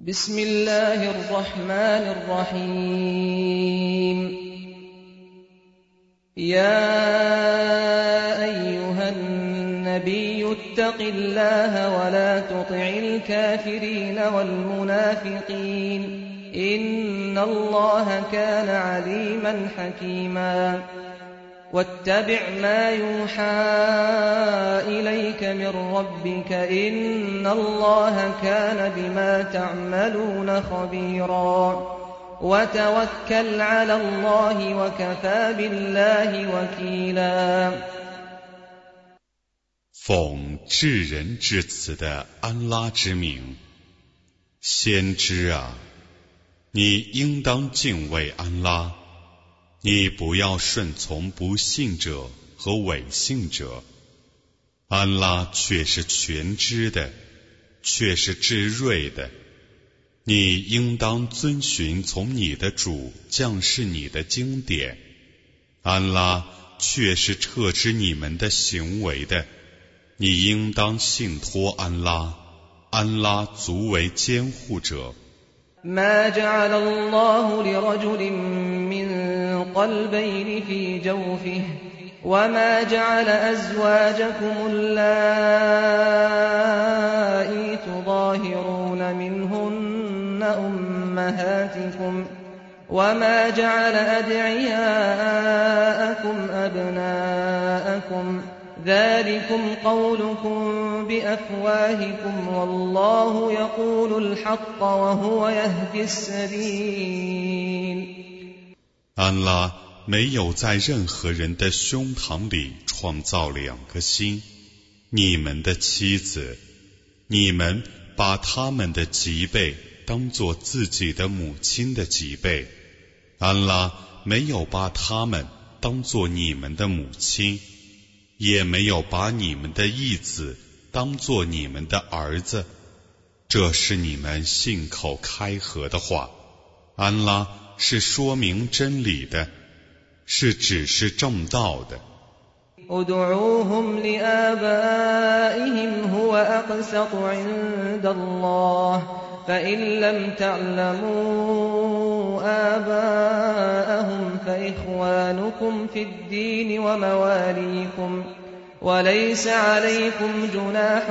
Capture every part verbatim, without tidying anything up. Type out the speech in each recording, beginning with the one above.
بسم الله الرحمن الرحيم يا أيها النبي اتق الله ولا تطع الكافرين والمنافقين إن الله كان عليما حكيما واتبع ما يوحى إليك من ربك إن الله كان بما تعملون خبيرا وتوكل على الله وكفى بالله وكيلا 奉至仁至慈的安拉之名，先知啊，你应当敬畏安拉，你不要顺从不信者和伪信者。安拉却是全知的，却是至睿的。你应当遵循从你的主降示你的经典。安拉却是彻知你们的行为的。你应当信托安拉，安拉足为监护者。 ما جعل الله لرجل من قلبين في جوفه وما جعل أزواجكم اللائي تظاهرون منهن أمهاتكم وما جعل أدعياءكم أبناءكم ذلكم قولكم بأفواهكم والله يقول الحق وهو يهدي السبيل 安拉没有在任何人的胸膛里创造两个心，你们的妻子，你们把他们的脊背当作自己的母亲的脊背，安拉没有把他们当作你们的母亲，也没有把你们的义子当作你们的儿子，这是你们信口开河的话。安拉是说明真理的，是指示正道的。 ادعوهم لآبائهم هو أقسط عند الله فإن لم تعلموا آباءهم فإخوانكم في الدين ومواليكم وليس عليكم جناح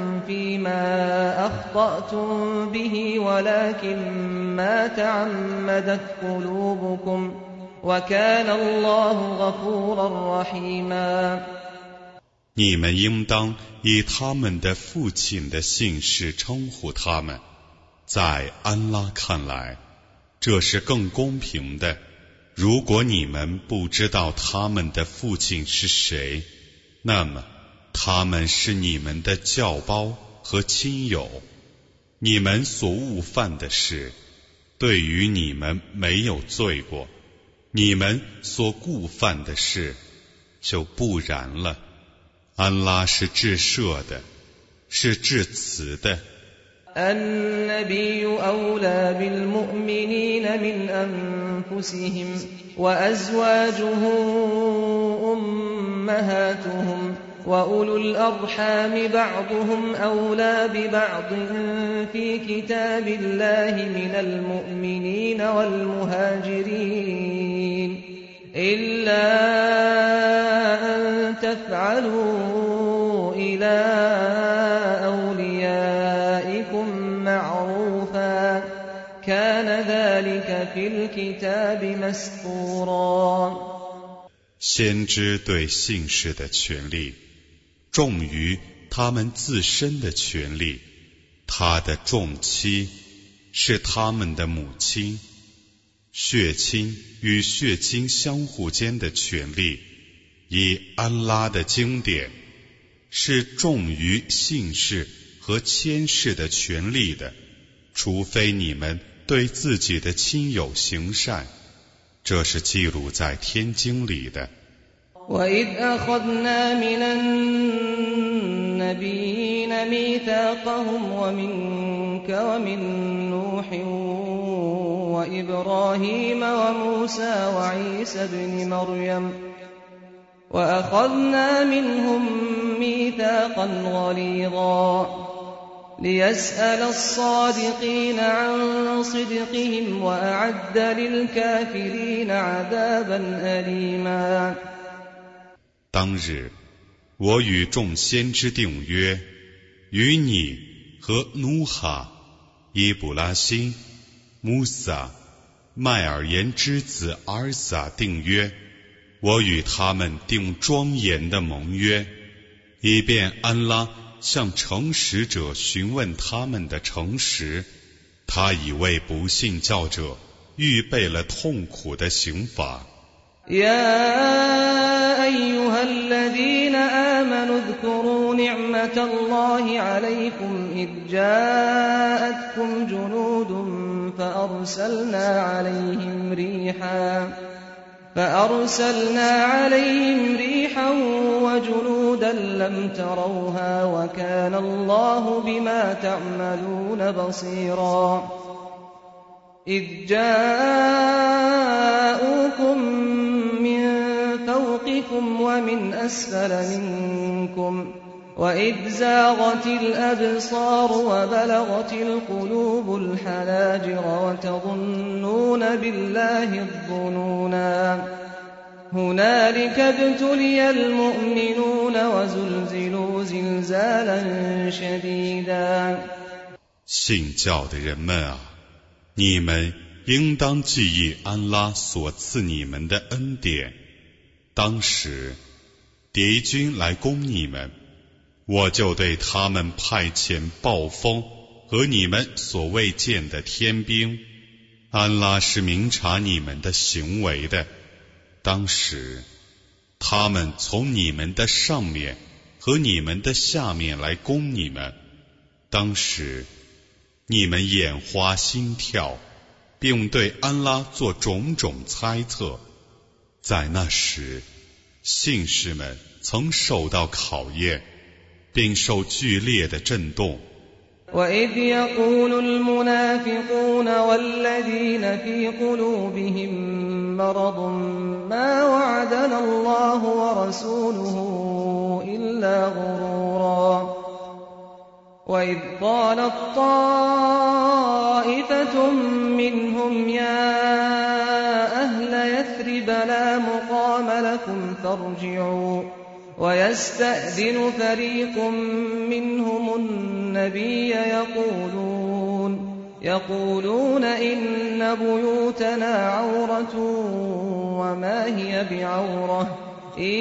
فيما أخطأتم به ولكن ما تعمدت قلوبكم وكان الله غفورا رحيما 你们应当以他们的父亲的姓氏称呼他们，在安拉看来，这是更公平的。如果你们不知道他们的父亲是谁，那么他们是你们的教胞和亲友。你们所误犯的事，对于你们没有罪过；你们所故犯的事，就不然了。安拉是至赦的，是至慈的。 النبي أولى بالمؤمنين من أنفسهم وأزواجه أمهاتهم وأولو الأرحام بعضهم أولى ببعض في كتاب الله من المؤمنين والمهاجرين إلا أن تفعلوا إلى أوليائكم معروفا كان ذلك في الكتاب مسطورا 先知对信士的权利重于他们自身的权利，他的众妻是他们的母亲，血亲与血亲相互间的权利，以安拉的经典是重于信士和签士的权利的，除非你们对自己的亲友行善，这是记录在天经里的。 وَإِذْ أَخَذْنَا مِنَ النَّبِيِّينَ مِيثَاقَهُمْ وَمِنكَ وَمِن نُّوحٍ وَإِبْرَاهِيمَ وَمُوسَى وَعِيسَى ابْنِ مَرْيَمَ وَأَخَذْنَا مِنْهُم مِّيثَاقًا غَلِيظًا ليسأل الصادقين عن صدقهم وأعد للكافرين عذابا أليما。 当日，我与众先知定约，与你和努哈、伊布拉辛、穆萨、麦尔言之子阿尔撒定约，我与他们定庄严的盟约，以便安拉向诚实者询问他们的诚实，他已为不信教者预备了痛苦的刑罚。 يا أيها الذين آمنوا اذكروا نعمة الله عليكم إذ جاءتكم جنود فأرسلنا عليهم ريحا فأرسلنا عليهم ريحا وجنودا لم تروها وكان الله بما تعملون بصيرا إذ جاءوكم من فوقكم ومن أسفل منكم وإذ زاغت الأبصار وبلغت القلوب الحناجر وتظنون بالله الظنونا هنالك ابتلي المؤمنون وزلزلوا زلزالا شديدا。 信教的人们啊，你们应当记忆安拉所赐你们的恩典。当时敌军来攻你们，我就对他们派遣暴风和你们所未见的天兵。安拉是明察你们的行为的。当时他们从你们的上面和你们的下面来攻你们，当时你们眼花心跳，并对安拉做种种猜测。在那时，信士们曾受到考验，并受剧烈的震动。 وَإِذْ يَقُولُ الْمُنَافِقُونَ وَالَّذِينَ فِي قُلُوبِهِم مَّرَضٌ مَّا وَعَدَنَا اللَّهُ وَرَسُولُهُ إِلَّا غُرُورًا وَإِذْ قَالَت طَّائِفَةٌ مِّنْهُمْ يَا أَهْلَ يَثْرِبَ لَا مُقَامَ لَكُمْ فَارْجِعُوا ويستأذن فريق منهم النبي يقولون يقولون إن بيوتنا عورة وما هي بعورة إن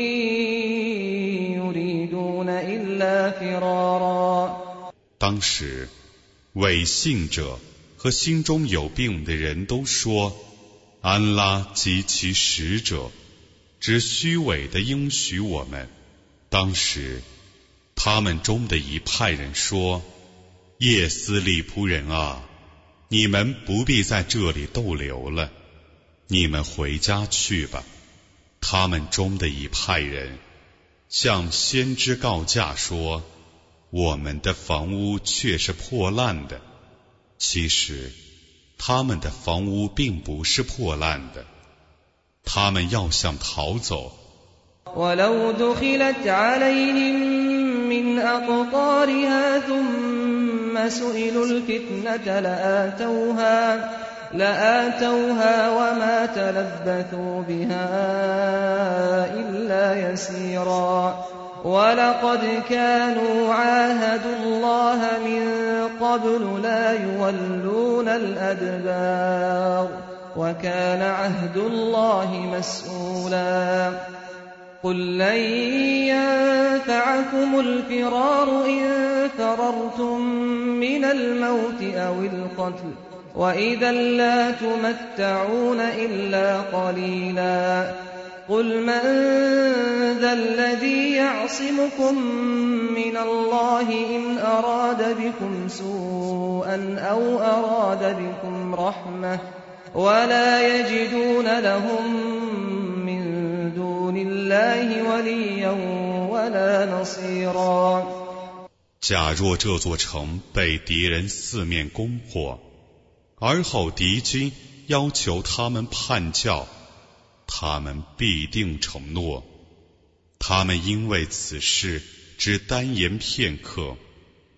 يريدون إلا فرارا。 当时伪信者和心中有病的人都说，安拉及其使者只虚伪地应许我们。当时他们中的一派人说，叶斯利仆人啊，你们不必在这里逗留了，你们回家去吧。他们中的一派人向先知告假说，我们的房屋却是破烂的。其实他们的房屋并不是破烂的，他们要想逃走。 وَلَوْ دُخِلَتْ عَلَيْهِمْ مِنْ أَقْطَارِهَا ثُمَّ سُئِلُوا الْفِتْنَةَ لَآتَوْهَا لَآتَوْهَا وَمَا تَلَبَّثُوا بِهَا إِلَّا يَسِيرًا وَلَقَدْ كَانُوا عَاهَدُوا اللَّهَ مِنْ قَبْلُ لَا يُوَلُّونَ الْأَدْبَارَ وَكَانَ عَهْدُ اللَّهِ مَسْئُولًا قُل لَّن يَنفَعَكُمُ الْفِرَارُ إِن فَرَرْتُم مِّنَ الْمَوْتِ أَوِ الْقَتْلِ وَإِذًا لَّا تُمَتَّعُونَ إِلَّا قَلِيلًا قُلْ مَن ذَا الَّذِي يَعْصِمُكُم مِّنَ اللَّهِ إِنْ أَرَادَ بِكُمْ سُوءًا أَوْ أَرَادَ بِكُمْ رَحْمَةً وَلَا يَجِدُونَ لَهُم مِّن دُونِ اللَّهِ وَلِيًّا وَلَا نَصِيرًا。 假若这座城被敌人四面攻破，而后敌军要求他们叛教，他们必定承诺。他们因为此事只单言片刻，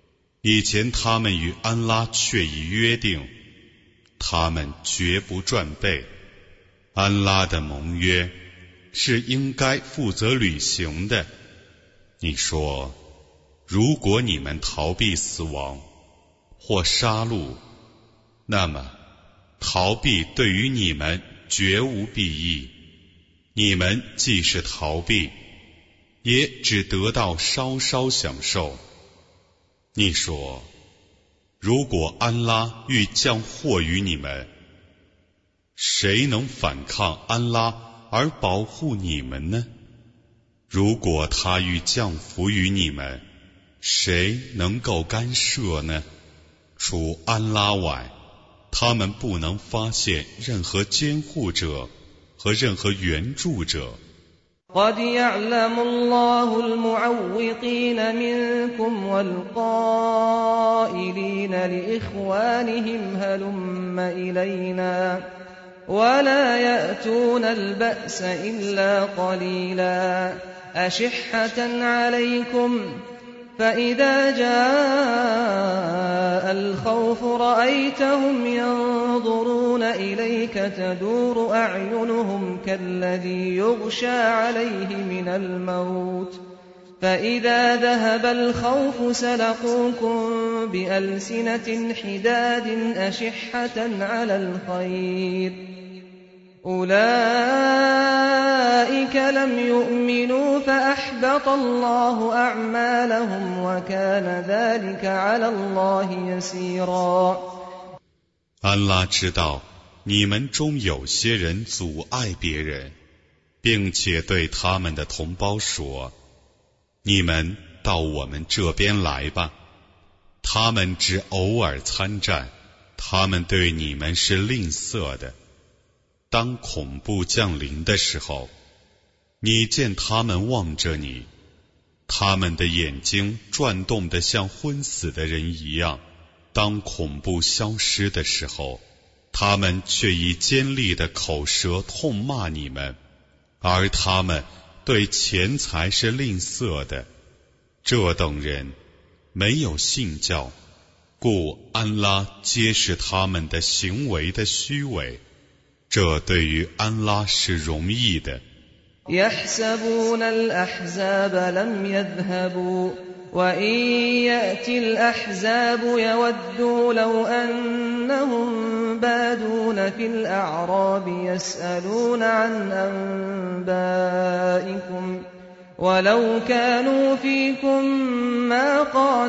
以前他们与安拉确已约定，他们绝不转背。安拉的盟约是应该负责履行的。你说，如果你们逃避死亡或杀戮，那么逃避对于你们绝无裨益，你们既是逃避，也只得到稍稍享受。你说，如果安拉欲降祸于你们，谁能反抗安拉而保护你们呢？如果他欲降福于你们，谁能够干涉呢？除安拉外，他们不能发现任何监护者和任何援助者。 قد يعلم الله المعوقين منكم والقائلين لإخوانهم هلم إلينا ولا يأتون البأس إلا قليلا أشحة عليكم فإذا جاء الخوف رأيتهم ينظرون إليك تدور أعينهم كالذي يغشى عليه من الموت فإذا ذهب الخوف سلقوكم بألسنة حداد أشحة على الخير أولئك لم يؤمنوا فأحبط الله أعمالهم وكان ذلك على الله يسيرا 安拉知道你们中有些人阻碍别人，并且对他们的同胞说，你们到我们这边来吧。他们只偶尔参战，他们对你们是吝啬的。当恐怖降临的时候，你见他们望着你，他们的眼睛转动得像昏死的人一样。当恐怖消失的时候，他们却以尖利的口舌痛骂你们，而他们对钱财是吝啬的。这等人没有信教，故安拉揭示他们的行为的虚伪。这对于安拉是容易的。 يحسبون الأحزاب لم يذهبوا وإن يأتي الأحزاب يودوا لو أنهم بادون في الأعراب يسألون عن أنبائكم ولو كانوا فيكم ما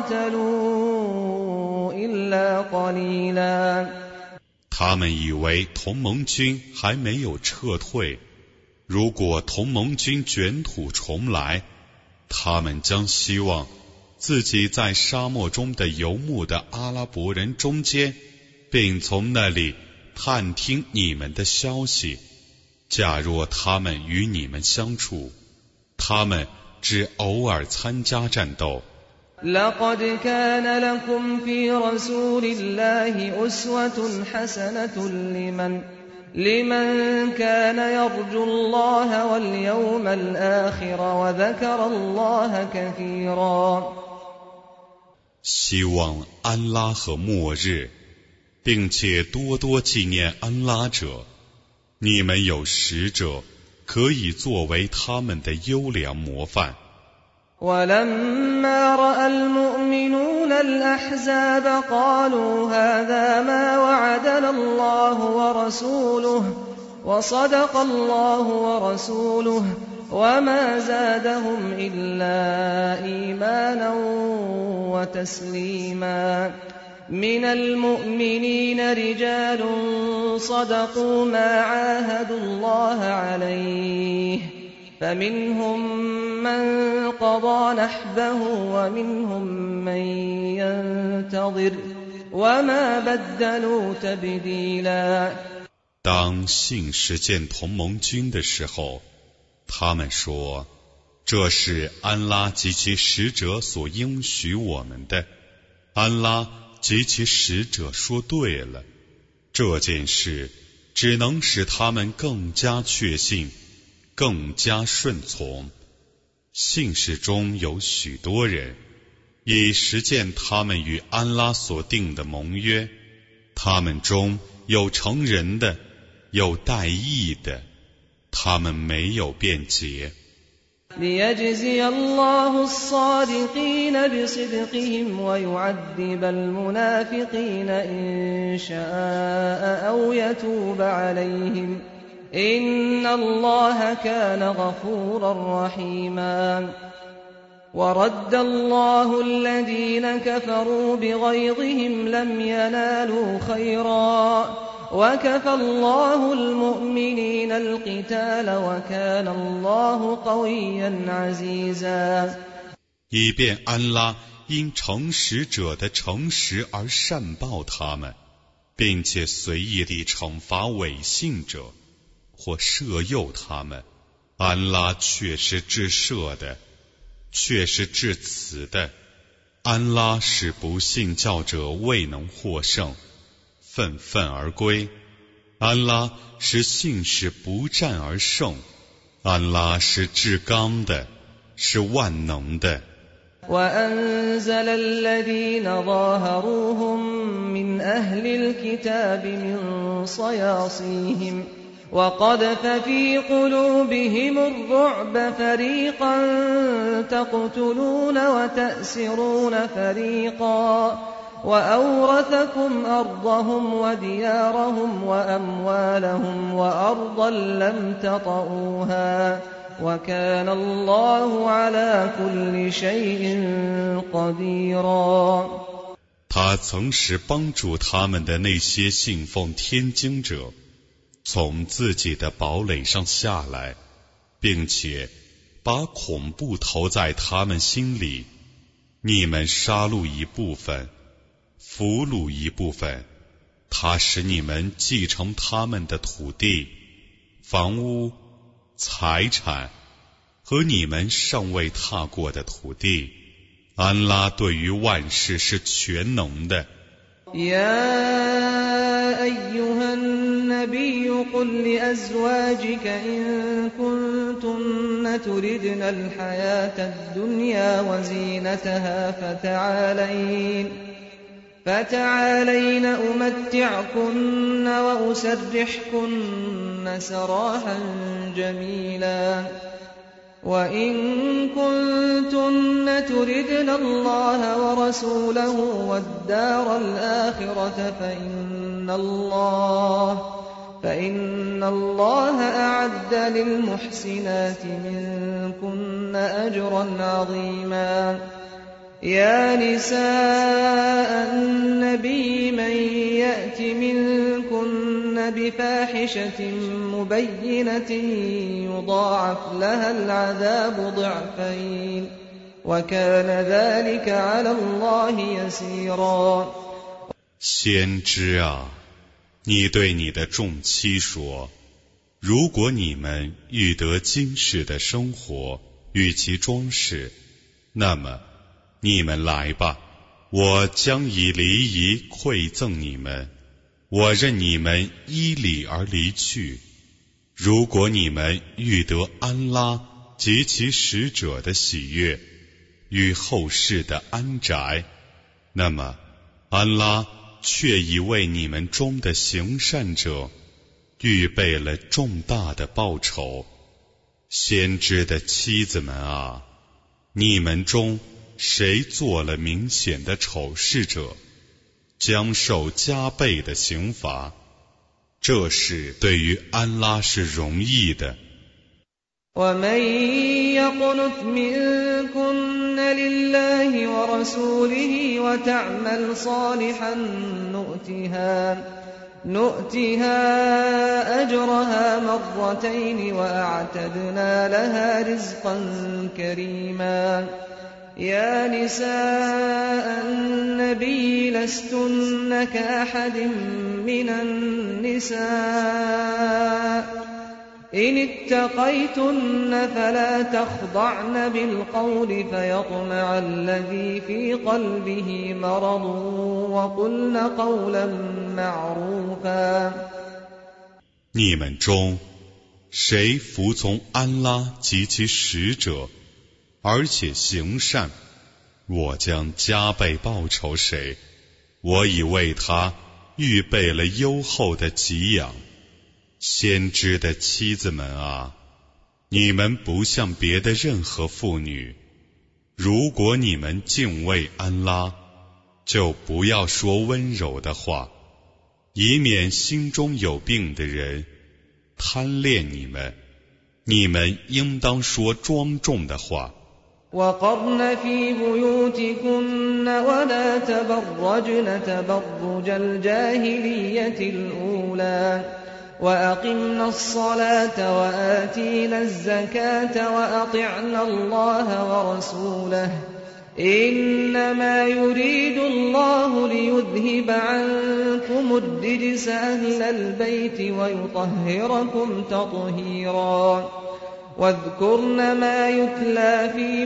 قاتلوا إلا قليلا 他们以为同盟军还没有撤退，如果同盟军卷土重来，他们将希望自己在沙漠中的游牧的阿拉伯人中间，并从那里探听你们的消息。假若他们与你们相处，他们只偶尔参加战斗。 لقد كان لكم في رسول الله أسوة حسنة لمن لمن كان يرجو الله واليوم الآخر وذكر الله كثيرا 希望安拉和末日，并且多多纪念安拉者，你们有使者可以作为他们的优良模范。 ولما رأى المؤمنون الأحزاب قالوا هذا ما وعدنا الله ورسوله وصدق الله ورسوله وما زادهم إلا إيمانا وتسليما من المؤمنين رجال صدقوا ما عاهدوا الله عليه فمنهم من قضى نحبه ومنهم من ينتظر وما بدلوا تبديلا 当信实践同盟军的时候，他们说，这是安拉及其使者所应许我们的。安拉及其使者说对了，这件事只能使他们更加确信，更加顺从。信士中有许多人， 以实践他们与安拉所定的盟约。他们中有成人的，有代役的，他们没有辩解。 ليجزي الله الصادقين بصدقهم ويعذب المنافقين إن شاء أو يتوب عليهم إن الله كان غفورا رحيما ورد الله الذين كفروا بغيظهم لم ينالوا خيرا وكفى الله المؤمنين القتال وكان الله قويا عزيزا 以便安拉因诚实者的诚实而善报他们，并且随意地惩罚违信者或摄诱他们。安拉却是至赦的，却是至慈的。安拉使不信教者未能获胜，愤愤而归。安拉使信使不战而胜。安拉是至刚的，是万能的。 وأنزل الذين ظاهروهم من أهل الكتاب من صياصيهم وقذف في قلوبهم الرعب فريقا تقتلون وتأسرون فريقا وأورثكم أرضهم وديارهم وأموالهم وأرضا لم تطئوها وكان الله على كل شيء قديرا 他曾使帮助他们的那些信奉天经者从自己的堡垒上下来，并且把恐怖投在他们心里。你们杀戮一部分，俘虏一部分，他使你们继承他们的土地、房屋、财产和你们尚未踏过的土地。安拉对于万事是全能的。 يا أيها النبي قل لأزواجك إن كنتن تردن الحياة الدنيا وزينتها فتعالين فتعالين أمتعكن وأسرحكن سراحا جميلا وإن كنتن تردن الله ورسوله والدار الآخرة فإن الله فإن الله أعد للمحسنات منكن أجرا عظيما يا نساء النبي من يأت منكن بفاحشة مبينة يضاعف لها العذاب ضعفين وكان ذلك على الله يسيرا 先知啊，你对你的众妻说，如果你们欲得今世的生活与其装饰，那么你们来吧，我将以离仪馈赠你们，我任你们依礼而离去。如果你们欲得安拉及其使者的喜悦与后世的安宅，那么安拉却已为你们中的行善者预备了重大的报酬。先知的妻子们啊，你们中谁做了明显的丑事者，将受加倍的刑罚。这事对于安拉是容易的。 ومن يقنت منكن لله ورسوله وتعمل صالحا نؤتها نؤتها أجرها مرتين وأعتدنا لها رزقا كريما يا نساء النبي لستن كأحد من النساء إن اتقيتن فلا تخضعن بالقول فيطمع الذي في قلبه مرض وقلن قولا معروفا 你们中谁服从安拉及其使者，而且行善， 我将加倍报酬谁，我已为他预备了优厚的给养。先知的妻子们啊，你们不像别的任何妇女，如果你们敬畏安拉，就不要说温柔的话，以免心中有病的人贪恋你们。你们应当说庄重的话。 وقرن في بيوتكن ولا تبرجن تبرج الجاهلية الأولى وأقمنا الصلاة وآتينا الزكاة وأطعنا الله ورسوله إنما يريد الله ليذهب عنكم الرجس أهل البيت ويطهركم تطهيرا واذكرن ما يتلى في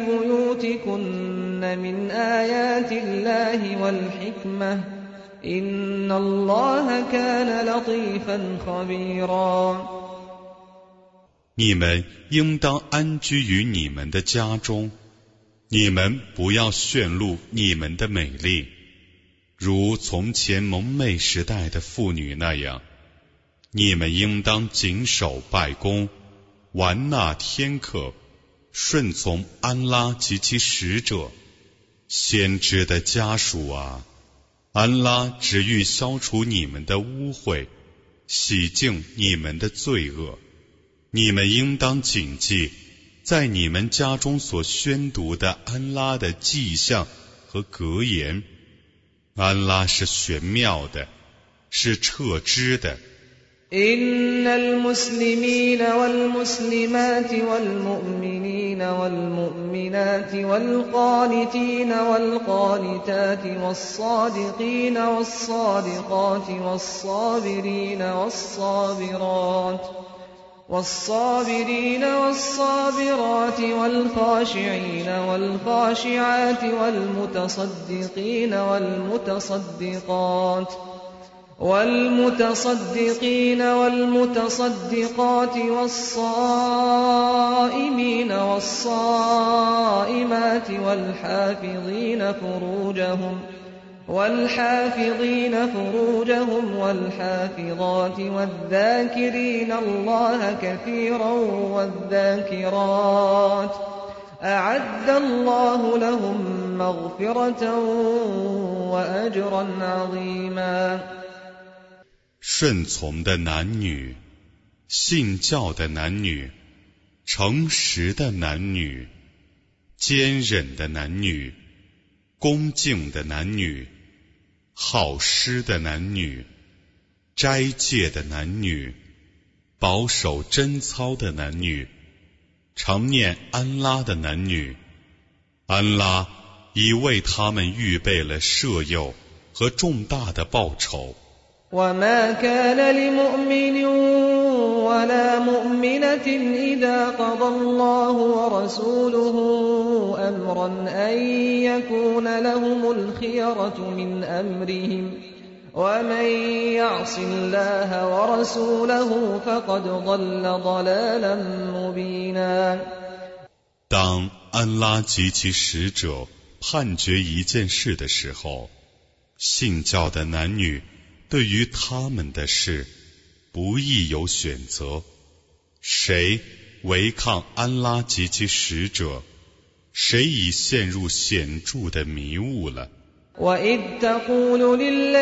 بيوتكن من آيات الله والحكمة إن الله كان لطيفا خبيرا 你们应当安居于你们的家中，你们不要炫露你们的美丽，如从前蒙昧时代的妇女那样。你们应当谨守拜功，完纳天课，顺从安拉及其使者。先知的家属啊，安拉只欲消除你们的污秽，洗净你们的罪恶。你们应当谨记在你们家中所宣读的安拉的迹象和格言。安拉是玄妙的，是彻知的。 إن المسلمين والمسلمات والمؤمنين والمؤمنات والقانتين والقانتات والصادقين والصادقات والصابرين والصابرات والصابرين والصابرات والخاشعين والخاشعات والمتصدقين والمتصدقات والمتصدقين والمتصدقات والصائمين والصائمات والحافظين فروجهم والحافظين فروجهم والحافظات والذاكرين الله كثيرا والذاكرات أعد الله لهم مغفرة وأجرا عظيما 顺从的男女，信教的男女，诚实的男女，坚忍的男女，恭敬的男女，好施的男女，斋戒的男女，保守贞操的男女，常念安拉的男女，安拉已为他们预备了赦宥和重大的报酬。 وما كان لمؤمن ولا مؤمنة إذا قضى الله ورسوله أمرا أن يكون لهم الخيرة من أمرهم ومن يعص الله ورسوله فقد ضل ضلالا مبينا 当安拉及其使者判决一件事的时候，信教的男女对于他们的事不亦有选择，谁违抗安拉及其使者，谁已陷入显著的迷雾了。 وَإِذْ تَقُولُ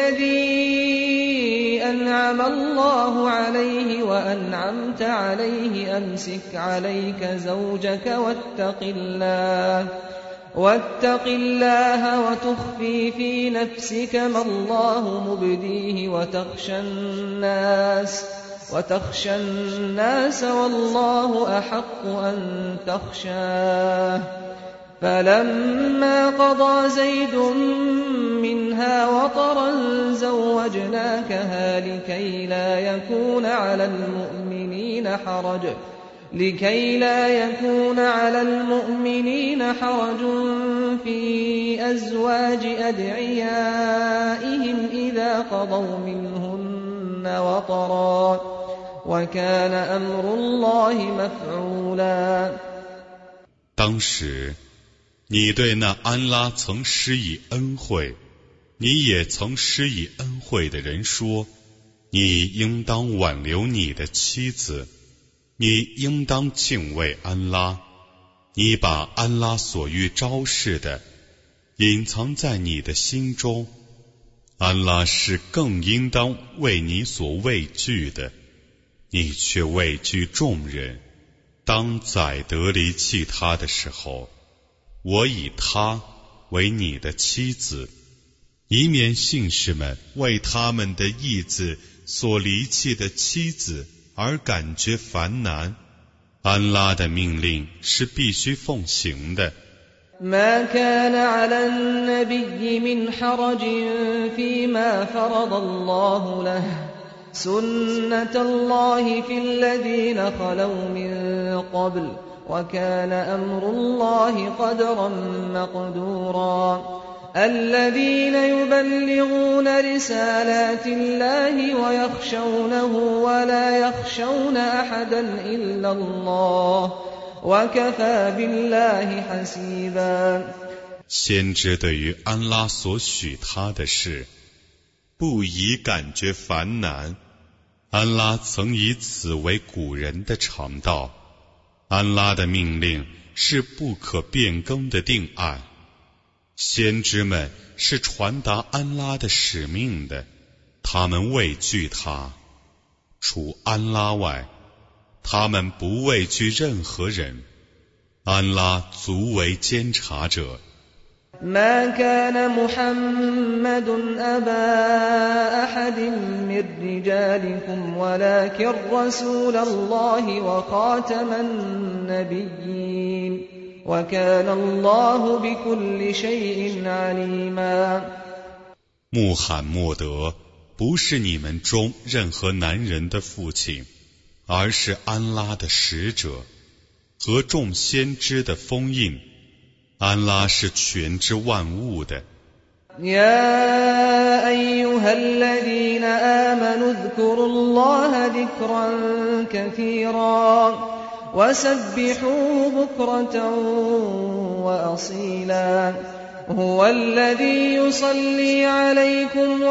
لِلَّذِي أَنْعَمَ اللَّهُ عَلَيْهِ وَأَنْعَمْتَ عَلَيْهِ أَمْسِكْ عَلَيْكَ زَوْجَكَ وَاتَّقِ اللَّهَ واتق الله وتخفي في نفسك ما الله مبديه وتخشى الناس وتخشى الناس والله أحق أن تخشاه فلما قضى زيد منها وطرا زوجناكها لكي لا يكون على المؤمنين حرج لكي لا يكون على المؤمنين حرج في أزواج أدعيائهم إذا قضوا منهن وطرا وكان أمر الله مفعولا 当时你对那安拉曾施以恩惠，你也曾施以恩惠的人说，你应当挽留你的妻子，你应当敬畏安拉，你把安拉所欲昭示的隐藏在你的心中，安拉是更应当为你所畏惧的，你却畏惧众人。当宰得离弃他的时候，我以他为你的妻子，以免信士们为他们的义子所离弃的妻子而感觉烦难。安拉的命令是必须奉行的。 ما كان على النبي من حرج فيما فرض الله له سنة الله في الذين خلوا من قبل وكان أمر الله قدرا مقدورا الذين يبلغون رسالات الله ويخشونه ولا يخشون أحدا إلا الله وكفى بالله حسيبا 先知对于安拉所许他的事不宜感觉烦难，安拉曾以此为古人的常道，安拉的命令是不可变更的定案，先知们是传达安拉的使命的，他们畏惧他，除安拉外，他们不畏惧任何人，安拉足为监察者。 ما كان محمد أبا أحد من رجالكم ولكن رسول الله وخاتم النبيين وكان الله بكل شيء عليما 穆罕默德不是你们中任何男人的父亲，而是安拉的使者和众先知的封印，安拉是全知万物的。 يا أيها الذين آمنوا اذكروا الله ذكرا كثيرا وسبحوه بكرة وأصيلا هو الذي يصلي عليكم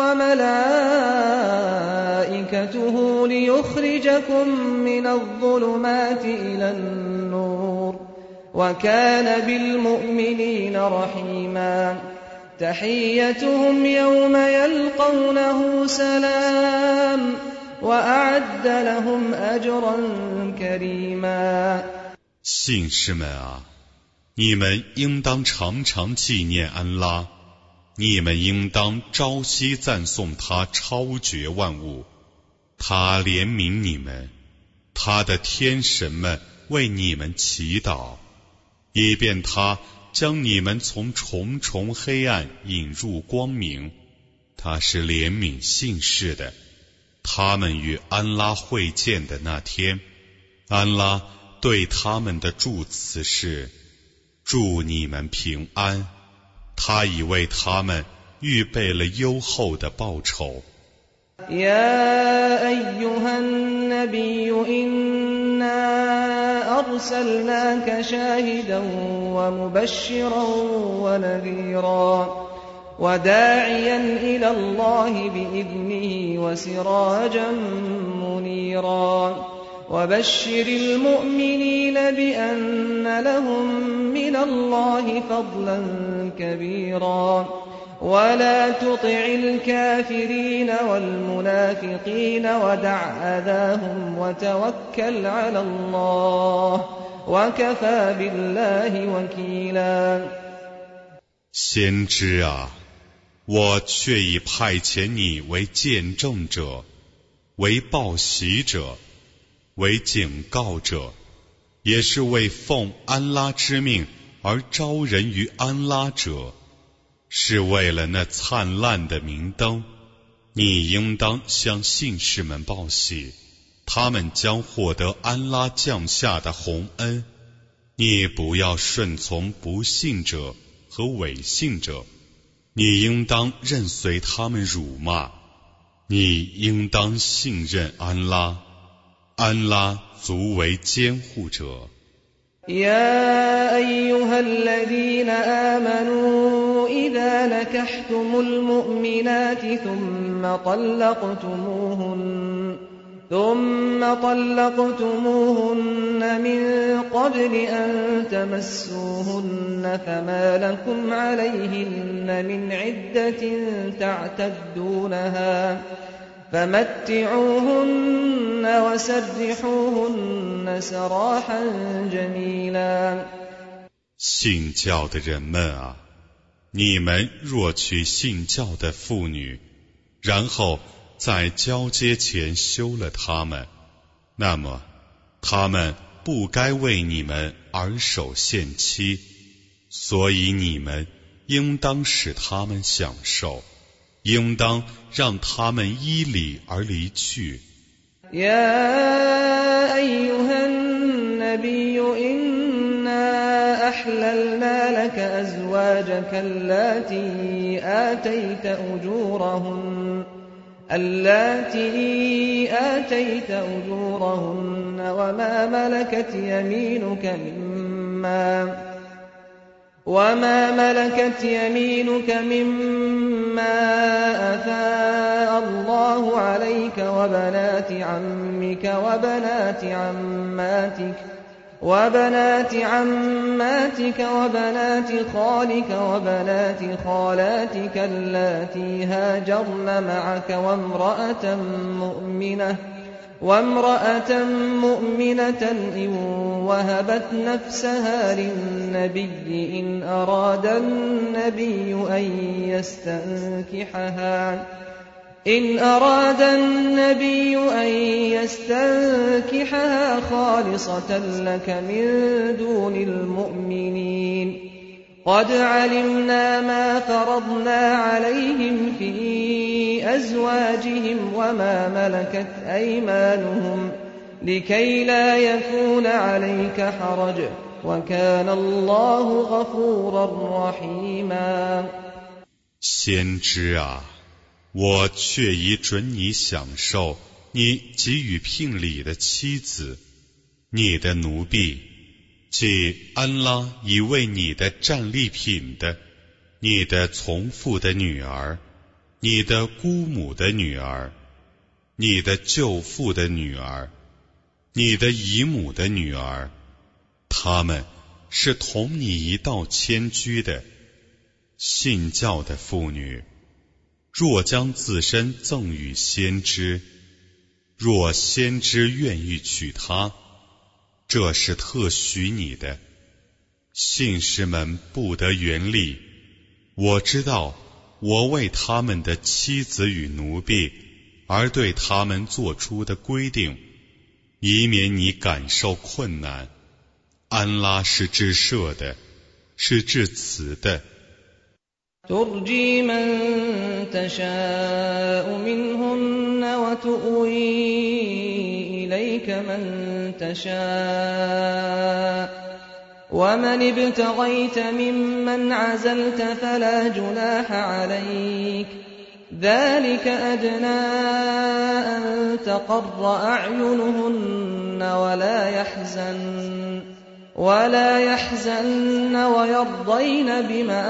وملائكته ليخرجكم من الظلمات إلى النور وكان بالمؤمنين رحيما تحيتهم يوم يلقونه سلام وأعد لهم أجرا كريما 信士们啊，你们应当常常纪念安拉，你们应当朝夕赞颂他超绝万物，他怜悯你们，他的天神们为你们祈祷，以便他将你们从重重黑暗引入光明，他是怜悯信士的。他们与安拉会见的那天，安拉对他们的祝词是：祝你们平安，他已为他们预备了优厚的报酬。 يا أيها النبي إنا أرسلناك شاهدا ومبشرا ونذيرا وداعيا إلى الله بإذنه وسراجا منيرا وبشر المؤمنين بأن لهم من الله فضلا كبيرا ولا تطع الكافرين والمنافقين ودع أذاهم وتوكل على الله وكفى بالله وكيلا 先知啊，我却已派遣你为见证者，为报喜者，为警告者，也是为奉安拉之命而招人于安拉者，是为了那灿烂的明灯。你应当向信士们报喜，他们将获得安拉降下的洪恩。你不要顺从不信者和伪信者，你应当任随他们辱骂，你应当信任安拉，安拉足为监护者。 يا أيها الذين آمنوا إذا نكحتم المؤمنات ثم طلقتموهن ثم طلقتموهن من قبل أن تمسوهن فما لكم عليهن من عدة تعتدونها فمتعوهن وسرحوهن سراحا جميلا 信教的人们啊，你们若娶信教的妇女，然后在交接前休了他们，那么他们不该为你们而守限期，所以你们应当使他们享受，应当让他们依礼而离去。 يا أيها النبي إنا أحللنا لك أزواجك اللاتي آتيت أجورهن اللاتي آتيت أجورهن وما ملكت يمينك مما وما ملكت يمينك مما أفاء الله عليك وبنات عمك وبنات عماتك وبنات عماتك وبنات خالك وبنات خالاتك اللاتي هاجرن معك وامرأة مؤمنة وامرأة مؤمنة إن وهبت نفسها للنبي إن أراد النبي أن يستنكحها إن أراد النبي أن يستنكحها خالصة لك من دون المؤمنين قد علمنا ما فرضنا عليهم في أزواجهم وما ملكت أيمانهم لكي لا يكون عليك حرج وكان الله غفورا رحيما 先知啊，我却已准你享受你给予聘礼的妻子，你的奴婢，即安拉已为你的战利品的，你的从父的女儿，你的姑母的女儿，你的舅父的女儿，你的姨母的女儿，她们是同你一道迁居的。信教的妇女，若将自身赠与先知，若先知愿意娶她，这是特许你的。信士们不得原力，我知道我为他们的妻子与奴婢而对他们做出的规定，以免你感受困难。安拉是至赦的，是至慈的。 ترجي من تشاء منهن وتؤوي إليك من تشاء ومن ابتغيت ممن عزلت فلا جناح عليك ذلك أدنى أن تقر أعينهن ولا يحزن ولا يحزن ويرضين بما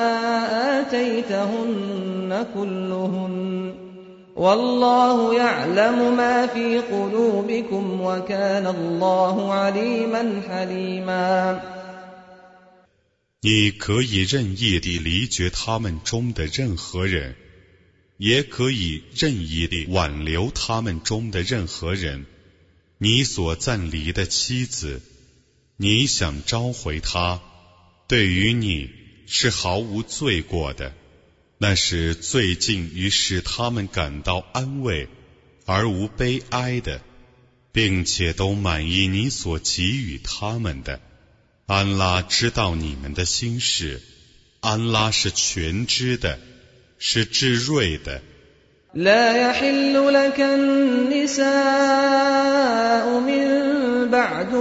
آتيتهن كلهن والله يعلم ما في قلوبكم وكان الله عليما حليما 你可以任意地离绝他们中的任何人，也可以任意地挽留他们中的任何人。你所暂离的妻子，你想召回他，对于你是毫无罪过的，那是最近于使他们感到安慰而无悲哀的，并且都满意你所给予他们的。安拉知道你们的心事，安拉是全知的，是至睿的。 لا يحل لك النساء من بعد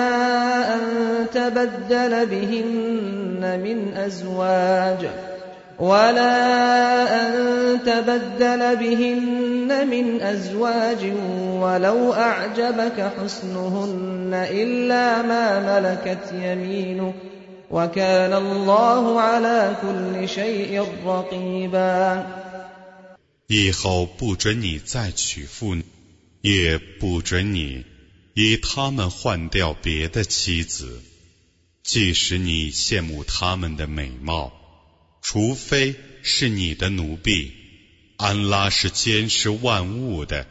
ولا أن تبدل بهن من أزواج ولا أن تبدل بهن من أزواج ولو أعجبك حسنهن إلا ما ملكت يمينك وكان الله على كل شيء رقيبا。 以后不准你再娶妇女，也不准你以他们换掉别的妻子，即使你羡慕他们的美貌，除非是你的奴婢，安拉是监视万物的。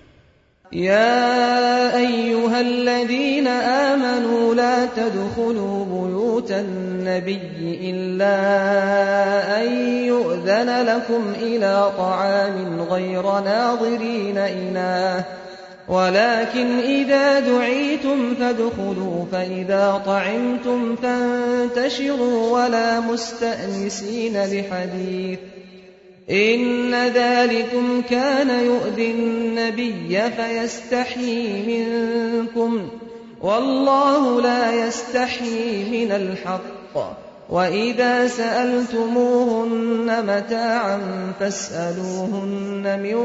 يا أيها الذين آمنوا لا تدخلوا بيوت النبي إلا أن يؤذن لكم إلى طعام غير ناظرين إناه ولكن إذا دعيتم فادخلوا فإذا طعمتم فانتشروا ولا مستأنسين لحديث إن ذلكم كان يؤذي النبي فيستحيي منكم والله لا يستحيي من الحق وإذا سألتموهن متاعا فاسألوهن من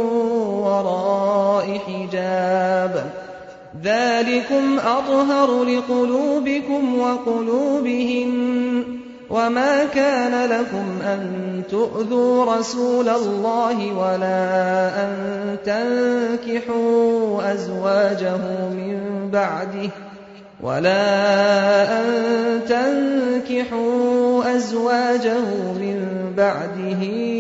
وراء حجاب ذلكم أطهر لقلوبكم وقلوبهن وما كان لكم أن تؤذوا رسول الله ولا أن تنكحوا أزواجه من بعده ولا أن تنكحوا أزواجه من بعده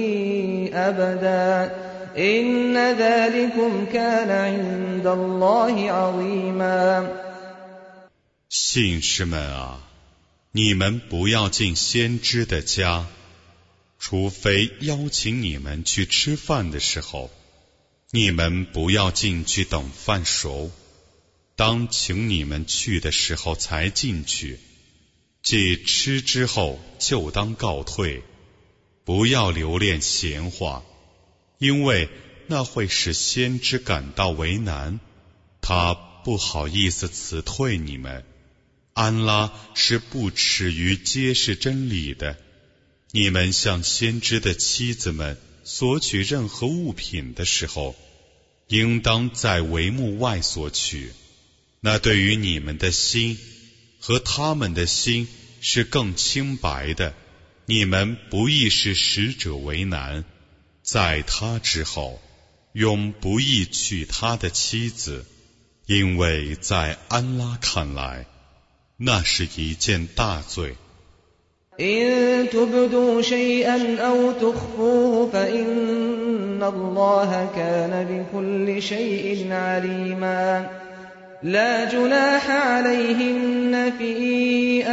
أبدا إن ذلكم كان عند الله عظيما。 信士们啊，你们不要进先知的家，除非邀请你们去吃饭的时候，你们不要进去等饭熟，当请你们去的时候才进去，即吃之后就当告退，不要留恋闲话，因为那会使先知感到为难，他不好意思辞退你们。安拉是不耻于揭示真理的。你们向先知的妻子们索取任何物品的时候，应当在帷幕外索取，那对于你们的心和他们的心是更清白的，你们不易使使者为难。在他之后，永不易娶他的妻子，因为在安拉看来，那是一件大罪。 إن تبدوا شيئا أو تخفوه فإن الله كان بكل شيء عليما لا جناح عليهن في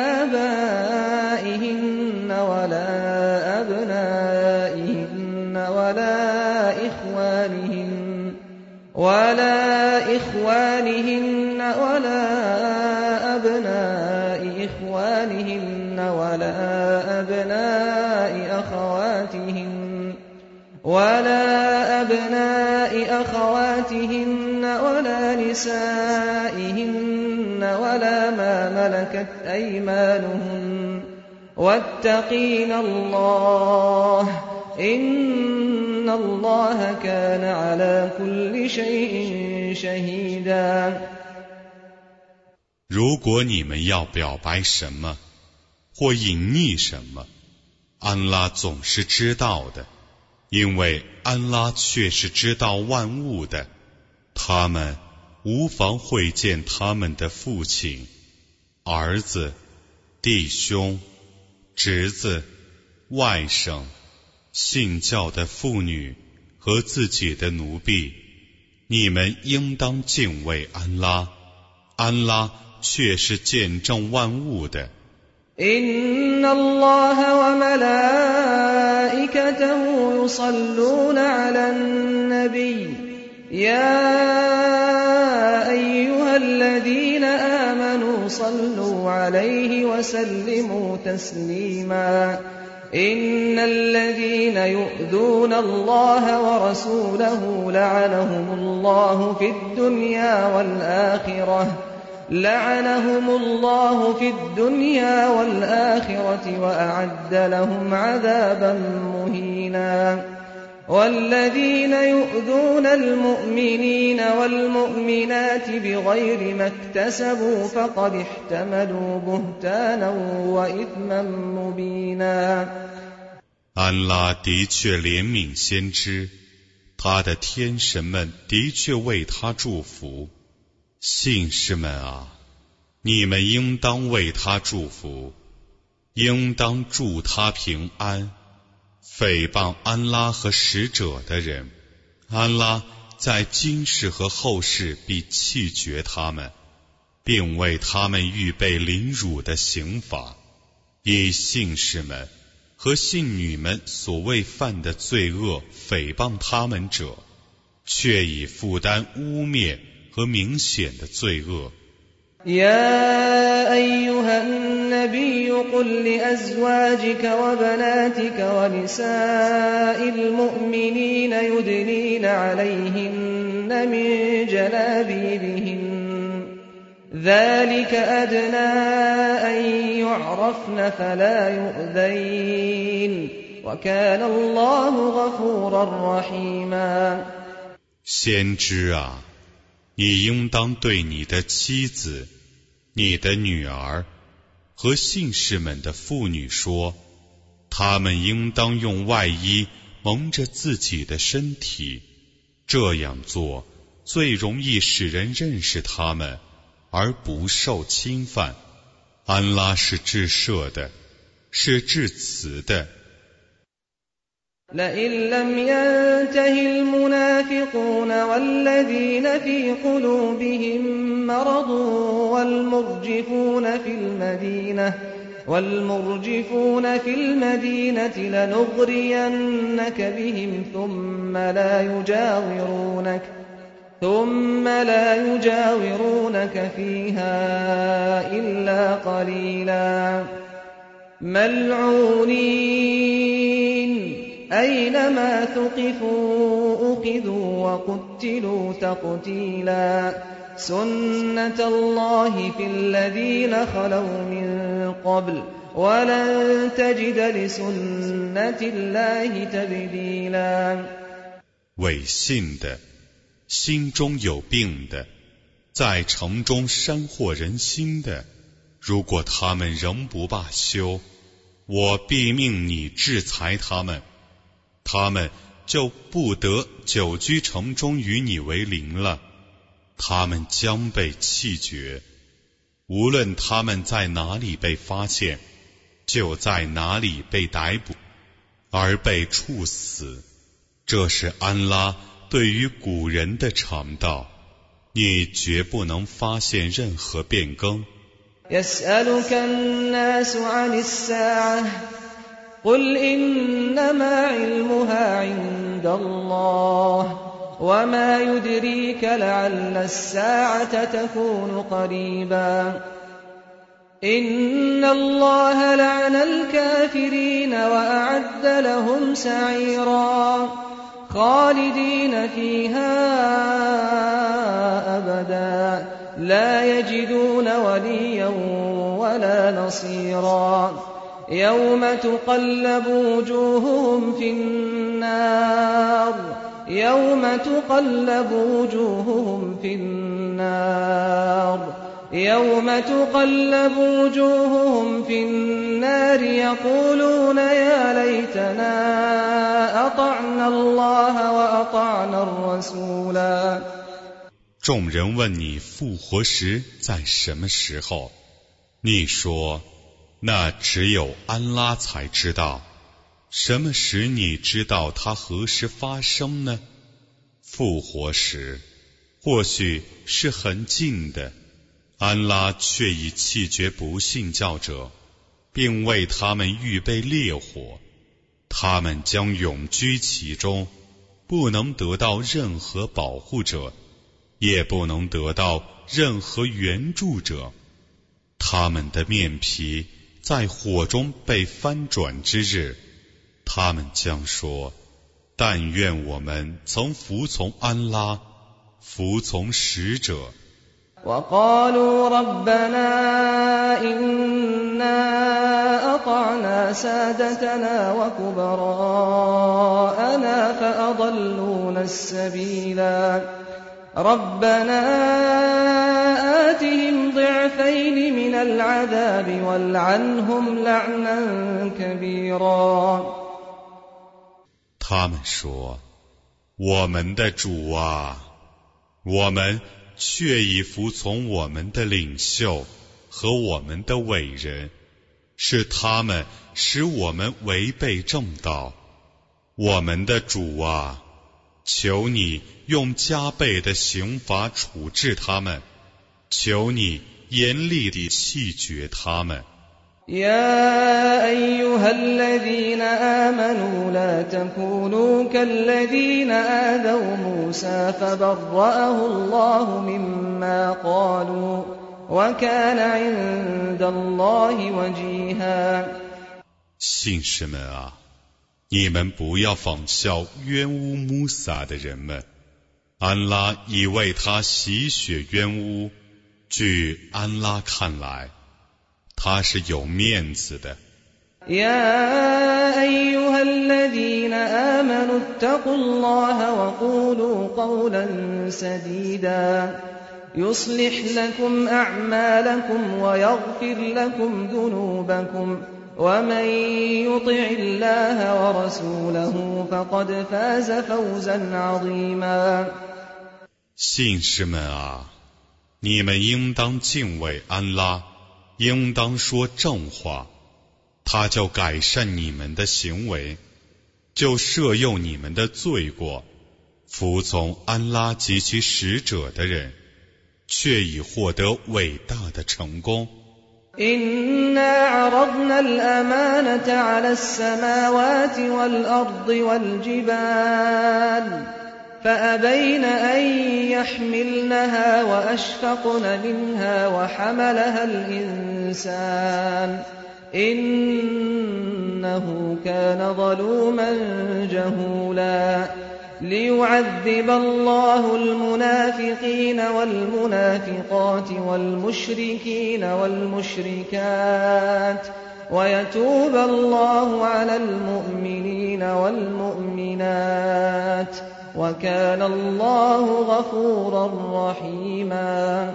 آبائهن ولا أبنائهن ولا إخوانهن ولا إخوانهن ولا أبناء إخوانهن ولا أبناء أخواتهن ولا أبناء أخواتهن ولا نسائهن ولا ما ملكت أيمانهن واتقين الله إن الله كان على كل شيء شهيدا。 如果你们要表白什么或隐匿什么，安拉总是知道的，因为安拉却是知道万物的。他们无妨会见他们的父亲、儿子、弟兄、侄子、外甥、信教的妇女和自己的奴婢。你们应当敬畏安拉，安拉却是见证万物的。 إن الله وملائكته يصلون على النبي يا أيها الذين آمنوا صلوا عليه وسلموا تسليما إن الذين يؤذون الله ورسوله لعنهم الله في الدنيا والآخرة لعنهم الله في الدنيا والآخرة وأعد لهم عذابا مهينا والذين يؤذون المؤمنين والمؤمنات بغير ما اكتسبوا فقد احتملوا بهتانا وإثما مبينا。 安拉的确怜悯先知，他的天神们的确为他祝福。信士们啊，你们应当为他祝福，应当祝他平安。诽谤安拉和使者的人，安拉在今世和后世必弃绝他们，并为他们预备凌辱的刑罚。以信士们和信女们所谓犯的罪恶诽谤他们者，却已负担污蔑和明显的罪恶。 يا أيها النبي قل لأزواجك وبناتك ونساء المؤمنين يدنين عليهن من جلابيبهن ذلك أدنى أن يعرفن فلا يؤذين وكان الله غفورا رحيما。 先知啊，你应当对你的妻子、你的女儿和信士们的妇女说，她们应当用外衣蒙着自己的身体，这样做最容易使人认识她们，而不受侵犯。安拉是至赦的，是至慈的。 لئن لم ينته المنافقون والذين في قلوبهم مرض والمرجفون في المدينة والمرجفون في المدينة لنغرينك بهم ثم لا يجاورونك ثم لا يجاورونك فيها إلا قليلا ملعونين أينما ثقفوا أخذوا وقتلوا تقتيلا سنة الله في الذين خلوا من قبل ولن تجد لسنة الله تبديلا。 伪信的，心中有病的，在城中煽惑人心的，如果他们仍不罢休，我必命你制裁他们，他们就不得久居城中与你为邻了，他们将被弃绝。无论他们在哪里被发现，就在哪里被逮捕，而被处死。这是安拉对于古人的常道，你绝不能发现任何变更。 يسألك الناس عن الساعة قل إنما علمها عند الله وما يدريك لعل الساعة تكون قريبا إن الله لعن الكافرين وأعد لهم سعيرا خالدين فيها أبدا لا يجدون وليا ولا نصيرا يوم تقلب وجوههم في النار يوم تقلب وجوههم في النار يوم تقلب وجوههم في النار يقولون يا ليتنا أطعنا الله وأطعنا الرسولا。 众人问你复活时在什么时候，你说那只有安拉才知道。什么时你知道它何时发生呢？复活时或许是很近的，安拉却已弃绝不信教者，并为他们预备烈火，他们将永居其中，不能得到任何保护者，也不能得到任何援助者。他们的面皮在火中被翻转之日，他们将说，但愿我们曾服从安拉，服从使者。 وقالوا ربنا إنا أطعنا سادتنا وكبراءنا فأضلونا السبيلا ربنا آتهم ضعفين من العذاب والعنهم لعنا كبيرا 他们说，我们的主啊，我们却已服从我们的领袖和我们的伟人，是他们使我们违背正道。我们的主啊，求你用加倍的刑罚处置他们，求你严厉地弃绝他们。 يا أيها الذين آمنوا لا تكونوا كالذين آذوا موسى فبرأه الله مما قالوا وكان عند الله وجيها 信士们啊，你们不要仿效冤污穆萨的人们，安拉已为他洗雪冤污，据安拉看来他是有面子的。 يا أيها الذين آمنوا اتقوا الله وقولوا قولا سديدا يصلح لكم أعمالكم ويغفر لكم ذنوبكم ومن يطع الله ورسوله فقد فاز فوزا عظيما 信士们啊，你们应当敬畏安拉，应当说正话，他就改善你们的行为，就赦宥你们的罪过。服从安拉及其使者的人，却已获得伟大的成功。 إنا عرضنا الأمانة على السماوات والأرض والجبال فأبين أن يحملنها وأشفقن منها وحملها الإنسان إنه كان ظلوما جهولا ليعذب الله المنافقين والمنافقات والمشركين والمشركات ويتوب الله على المؤمنين والمؤمنات وكان الله غفورا رحيما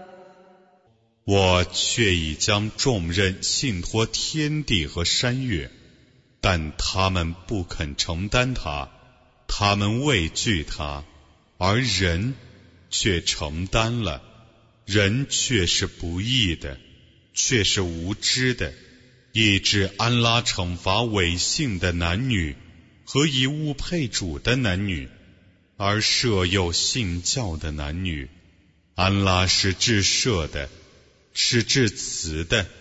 我却已将重任信托天地和山岳，但他们不肯承担它，他们畏惧它，而人却承担了。人却是不义的，却是无知的，以致安拉惩罚违信的男女和以物配主的男女，而赦宥信教的男女。安拉是至赦的，是至慈的。